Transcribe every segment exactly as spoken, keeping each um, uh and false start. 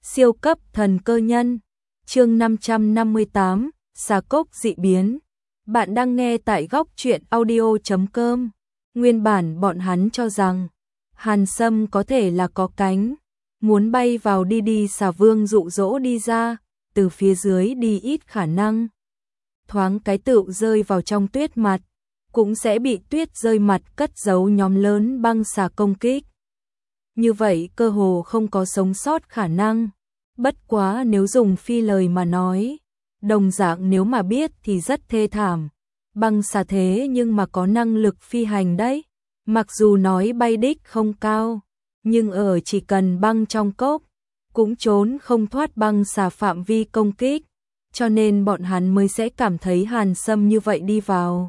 Siêu cấp thần cơ nhân. Chương năm trăm năm mươi tám, xà cốc dị biến. Bạn đang nghe tại góc truyện audio chấm com. Nguyên bản bọn hắn cho rằng Hàn Sâm có thể là có cánh, muốn bay vào đi đi xà vương dụ dỗ đi ra, từ phía dưới đi ít khả năng. Thoáng cái tựu rơi vào trong tuyết mặt, cũng sẽ bị tuyết rơi mặt cất giấu nhóm lớn băng xà công kích. Như vậy cơ hồ không có sống sót khả năng. Bất quá nếu dùng phi lời mà nói, đồng dạng nếu mà biết thì rất thê thảm. Băng xà thế nhưng mà có năng lực phi hành đấy. Mặc dù nói bay đích không cao, nhưng ở chỉ cần băng trong cốc, cũng trốn không thoát băng xà phạm vi công kích. Cho nên bọn hắn mới sẽ cảm thấy Hàn Sâm như vậy đi vào.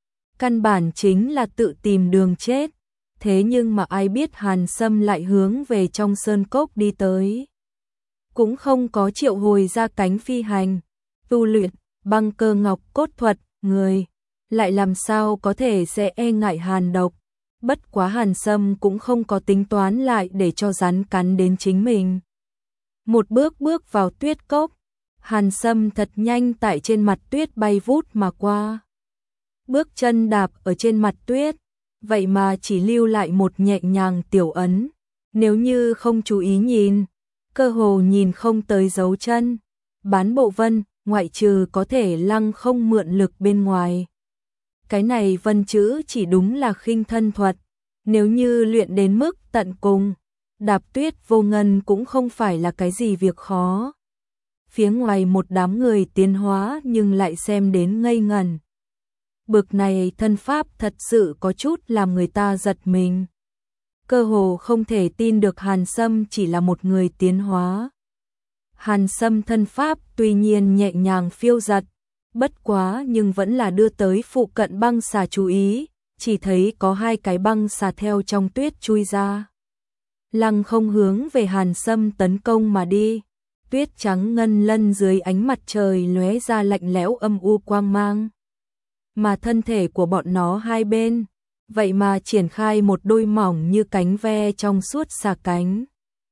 Căn bản chính là tự tìm đường chết. Thế nhưng mà ai biết Hàn Sâm lại hướng về trong sơn cốc đi tới. Cũng không có triệu hồi ra cánh phi hành, tu luyện, băng cơ ngọc cốt thuật, người. Lại làm sao có thể sẽ e ngại hàn độc. Bất quá Hàn Sâm cũng không có tính toán lại để cho rắn cắn đến chính mình. Một bước bước vào tuyết cốc, Hàn Sâm thật nhanh tại trên mặt tuyết bay vút mà qua. Bước chân đạp ở trên mặt tuyết, vậy mà chỉ lưu lại một nhẹ nhàng tiểu ấn. Nếu như không chú ý nhìn, cơ hồ nhìn không tới dấu chân. Bán bộ vân, ngoại trừ có thể lăng không mượn lực bên ngoài. Cái này vân chữ chỉ đúng là khinh thân thuật. Nếu như luyện đến mức tận cùng, đạp tuyết vô ngân cũng không phải là cái gì việc khó. Phía ngoài một đám người tiến hóa nhưng lại xem đến ngây ngẩn. Bực này thân pháp thật sự có chút làm người ta giật mình. Cơ hồ không thể tin được Hàn Sâm chỉ là một người tiến hóa. Hàn Sâm thân pháp tuy nhiên nhẹ nhàng phiêu giật, bất quá nhưng vẫn là đưa tới phụ cận băng xà chú ý, chỉ thấy có hai cái băng xà theo trong tuyết chui ra. Lăng không hướng về Hàn Sâm tấn công mà đi, tuyết trắng ngân lân dưới ánh mặt trời lóe ra lạnh lẽo âm u quang mang. Mà thân thể của bọn nó hai bên, vậy mà triển khai một đôi mỏng như cánh ve trong suốt xà cánh.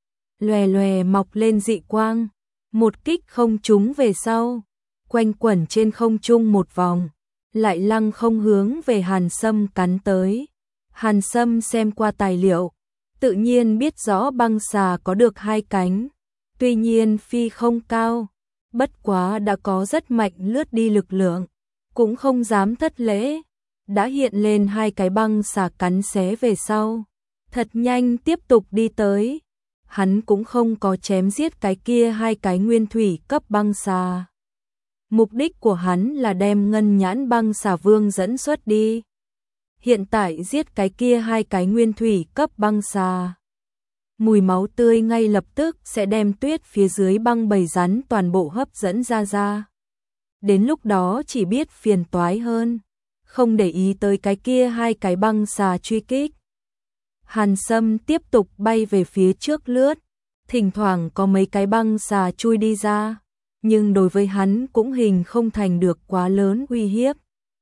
Lòe lòe mọc lên dị quang, một kích không trúng về sau, quanh quẩn trên không trung một vòng, lại lăng không hướng về Hàn Sâm cắn tới. Hàn Sâm xem qua tài liệu, tự nhiên biết rõ băng xà có được hai cánh, tuy nhiên phi không cao, bất quá đã có rất mạnh lướt đi lực lượng, cũng không dám thất lễ, đã hiện lên hai cái băng xà cắn xé về sau, thật nhanh tiếp tục đi tới. Hắn cũng không có chém giết cái kia hai cái nguyên thủy cấp băng xà. Mục đích của hắn là đem ngân nhãn băng xà vương dẫn xuất đi. Hiện tại giết cái kia hai cái nguyên thủy cấp băng xà. Mùi máu tươi ngay lập tức sẽ đem tuyết phía dưới băng bầy rắn toàn bộ hấp dẫn ra ra. Đến lúc đó chỉ biết phiền toái hơn, không để ý tới cái kia hai cái băng xà truy kích. Hàn Sâm tiếp tục bay về phía trước lướt, thỉnh thoảng có mấy cái băng xà chui đi ra, nhưng đối với hắn cũng hình không thành được quá lớn uy hiếp.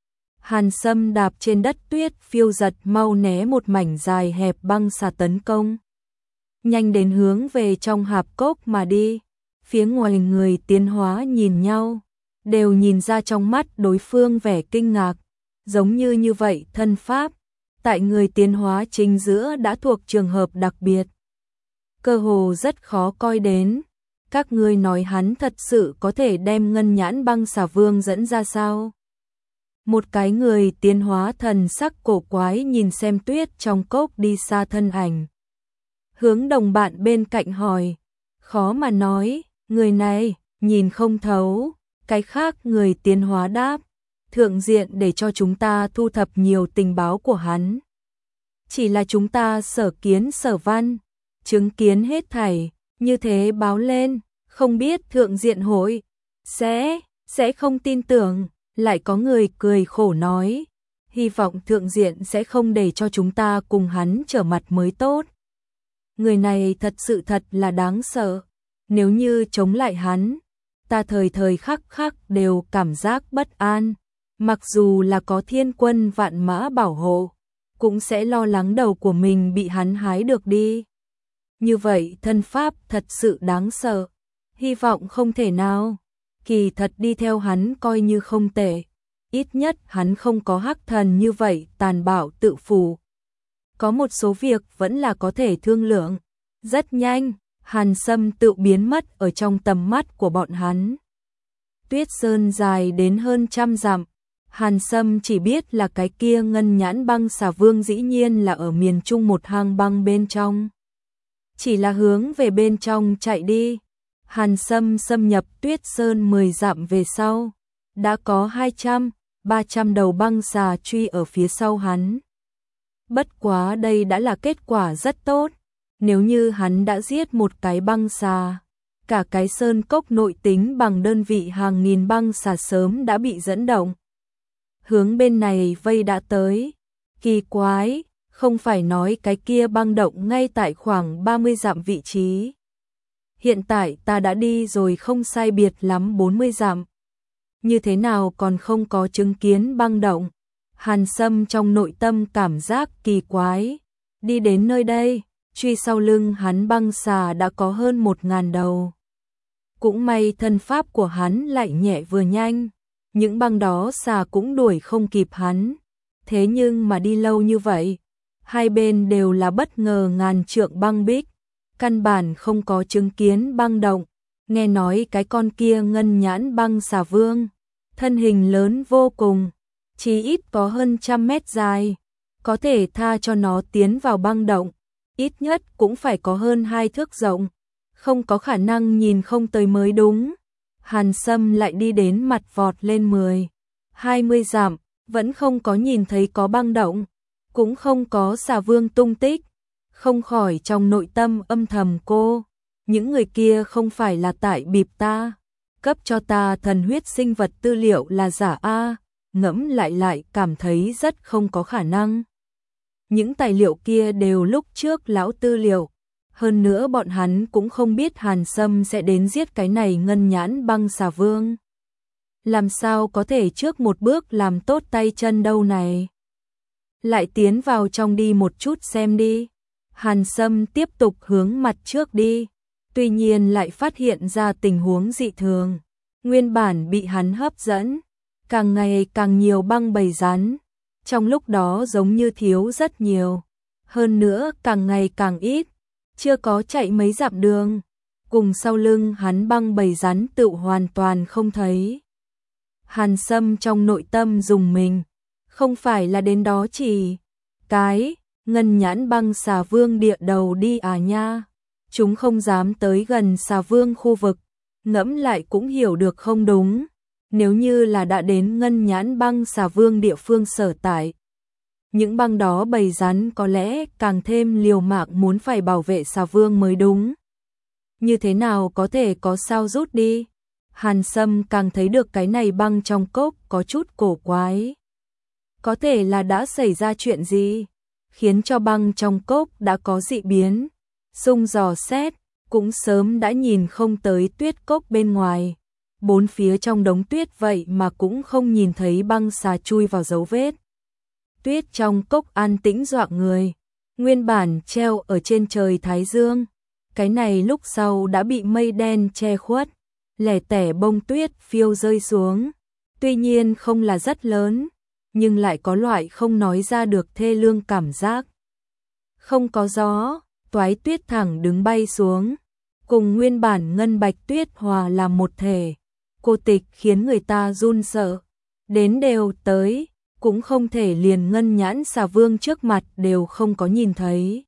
Hàn Sâm đạp trên đất tuyết phiêu giật mau né một mảnh dài hẹp băng xà tấn công. Nhanh đến hướng về trong hạp cốc mà đi, phía ngoài người tiến hóa nhìn nhau, đều nhìn ra trong mắt đối phương vẻ kinh ngạc, giống như như vậy thân pháp. Tại người tiến hóa chính giữa đã thuộc trường hợp đặc biệt. Cơ hồ rất khó coi đến. Các ngươi nói hắn thật sự có thể đem ngân nhãn băng xà vương dẫn ra sao? Một cái người tiến hóa thần sắc cổ quái nhìn xem tuyết trong cốc đi xa thân ảnh. Hướng đồng bạn bên cạnh hỏi. Khó mà nói, người này, nhìn không thấu. Cái khác người tiến hóa đáp. Thượng diện để cho chúng ta thu thập nhiều tình báo của hắn. Chỉ là chúng ta sở kiến sở văn, chứng kiến hết thảy, như thế báo lên, không biết thượng diện hội, sẽ, sẽ không tin tưởng. Lại có người cười khổ nói, hy vọng thượng diện sẽ không để cho chúng ta cùng hắn trở mặt mới tốt. Người này thật sự thật là đáng sợ, nếu như chống lại hắn, ta thời thời khắc khắc đều cảm giác bất an. Mặc dù là có thiên quân vạn mã bảo hộ, cũng sẽ lo lắng đầu của mình bị hắn hái được đi. Như vậy thân pháp thật sự đáng sợ. Hy vọng không thể nào. Kỳ thật đi theo hắn coi như không tệ. Ít nhất hắn không có hắc thần như vậy tàn bạo tự phụ. Có một số việc vẫn là có thể thương lượng. Rất nhanh, Hàn Sâm tự biến mất ở trong tầm mắt của bọn hắn. Tuyết sơn dài đến hơn trăm dặm. Hàn Sâm chỉ biết là cái kia ngân nhãn băng xà vương dĩ nhiên là ở miền Trung một hang băng bên trong. Chỉ là hướng về bên trong chạy đi. Hàn Sâm xâm nhập Tuyết Sơn mười dặm về sau. Đã có hai trăm, ba trăm đầu băng xà truy ở phía sau hắn. Bất quá đây đã là kết quả rất tốt. Nếu như hắn đã giết một cái băng xà, cả cái sơn cốc nội tính bằng đơn vị hàng nghìn băng xà sớm đã bị dẫn động. Hướng bên này vây đã tới. Kỳ quái, không phải nói cái kia băng động ngay tại khoảng ba mươi dặm vị trí. Hiện tại ta đã đi rồi không sai biệt lắm bốn mươi dặm. Như thế nào còn không có chứng kiến băng động? Hàn Sâm trong nội tâm cảm giác kỳ quái. Đi đến nơi đây, truy sau lưng hắn băng xà đã có hơn một ngàn đầu. Cũng may thân pháp của hắn lại nhẹ vừa nhanh. Những băng đó xà cũng đuổi không kịp hắn. Thế nhưng mà đi lâu như vậy, hai bên đều là bất ngờ ngàn trượng băng bích. Căn bản không có chứng kiến băng động. Nghe nói cái con kia ngân nhãn băng xà vương. Thân hình lớn vô cùng. Chỉ ít có hơn trăm mét dài. Có thể tha cho nó tiến vào băng động. Ít nhất cũng phải có hơn hai thước rộng. Không có khả năng nhìn không tới mới đúng. Hàn Sâm lại đi đến mặt vọt lên mười, hai mươi dặm. Vẫn không có nhìn thấy có băng động. Cũng không có xà vương tung tích. Không khỏi trong nội tâm âm thầm cô. Những người kia không phải là tại bịp ta. Cấp cho ta thần huyết sinh vật tư liệu là giả a. Ngẫm lại lại cảm thấy rất không có khả năng. Những tài liệu kia đều lúc trước lão tư liệu. Hơn nữa bọn hắn cũng không biết Hàn Sâm sẽ đến giết cái này ngân nhãn băng xà vương. Làm sao có thể trước một bước làm tốt tay chân đâu này. Lại tiến vào trong đi một chút xem đi. Hàn Sâm tiếp tục hướng mặt trước đi. Tuy nhiên lại phát hiện ra tình huống dị thường. Nguyên bản bị hắn hấp dẫn. Càng ngày càng nhiều băng bầy rắn. Trong lúc đó giống như thiếu rất nhiều. Hơn nữa càng ngày càng ít. Chưa có chạy mấy dặm đường. Cùng sau lưng hắn băng bầy rắn tự hoàn toàn không thấy. Hàn Sâm trong nội tâm dùng mình. Không phải là đến đó chỉ. Cái. Ngân nhãn băng xà vương địa đầu đi à nha. Chúng không dám tới gần xà vương khu vực. Ngẫm lại cũng hiểu được không đúng. Nếu như là đã đến ngân nhãn băng xà vương địa phương sở tại. Những băng đó bầy rắn có lẽ càng thêm liều mạng muốn phải bảo vệ xà vương mới đúng. Như thế nào có thể có sao rút đi. Hàn Sâm càng thấy được cái này băng trong cốc có chút cổ quái. Có thể là đã xảy ra chuyện gì, khiến cho băng trong cốc đã có dị biến. Xung dò xét, cũng sớm đã nhìn không tới tuyết cốc bên ngoài. Bốn phía trong đống tuyết vậy mà cũng không nhìn thấy băng xà chui vào dấu vết. Tuyết trong cốc an tĩnh dọa người. Nguyên bản treo ở trên trời Thái Dương. Cái này lúc sau đã bị mây đen che khuất. Lẻ tẻ bông tuyết phiêu rơi xuống. Tuy nhiên không là rất lớn. Nhưng lại có loại không nói ra được thê lương cảm giác. Không có gió, toái tuyết thẳng đứng bay xuống. Cùng nguyên bản ngân bạch tuyết hòa làm một thể. Cô tịch khiến người ta run sợ. Đến đều tới, cũng không thể liền ngân nhãn xà vương trước mặt đều không có nhìn thấy.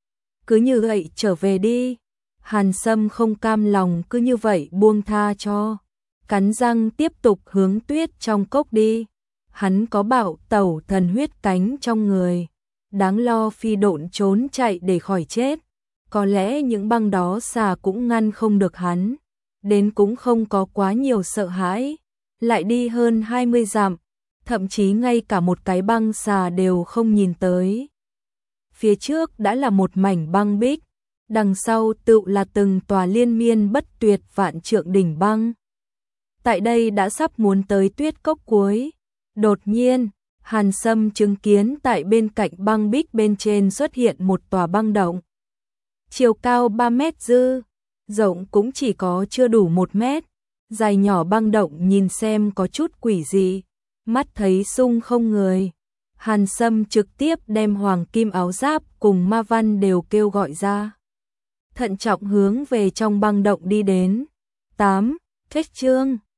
Cứ như vậy trở về đi. Hàn Sâm không cam lòng cứ như vậy buông tha cho. Cắn răng tiếp tục hướng tuyết trong cốc đi. Hắn có bảo tẩu thần huyết cánh trong người. Đáng lo phi độn trốn chạy để khỏi chết. Có lẽ những băng đó xà cũng ngăn không được hắn. Đến cũng không có quá nhiều sợ hãi. Lại đi hơn hai mươi dặm. Thậm chí ngay cả một cái băng xà đều không nhìn tới. Phía trước đã là một mảnh băng bích. Đằng sau tự là từng tòa liên miên bất tuyệt vạn trượng đỉnh băng. Tại đây đã sắp muốn tới tuyết cốc cuối. Đột nhiên, Hàn Sâm chứng kiến tại bên cạnh băng bích bên trên xuất hiện một tòa băng động. chiều cao ba mét dư, rộng cũng chỉ có chưa đủ một mét, dài nhỏ băng động nhìn xem có chút quỷ dị, mắt thấy sung không người. Hàn Sâm trực tiếp đem hoàng kim áo giáp cùng ma văn đều kêu gọi ra. Thận trọng hướng về trong băng động đi đến. tám. Kết chương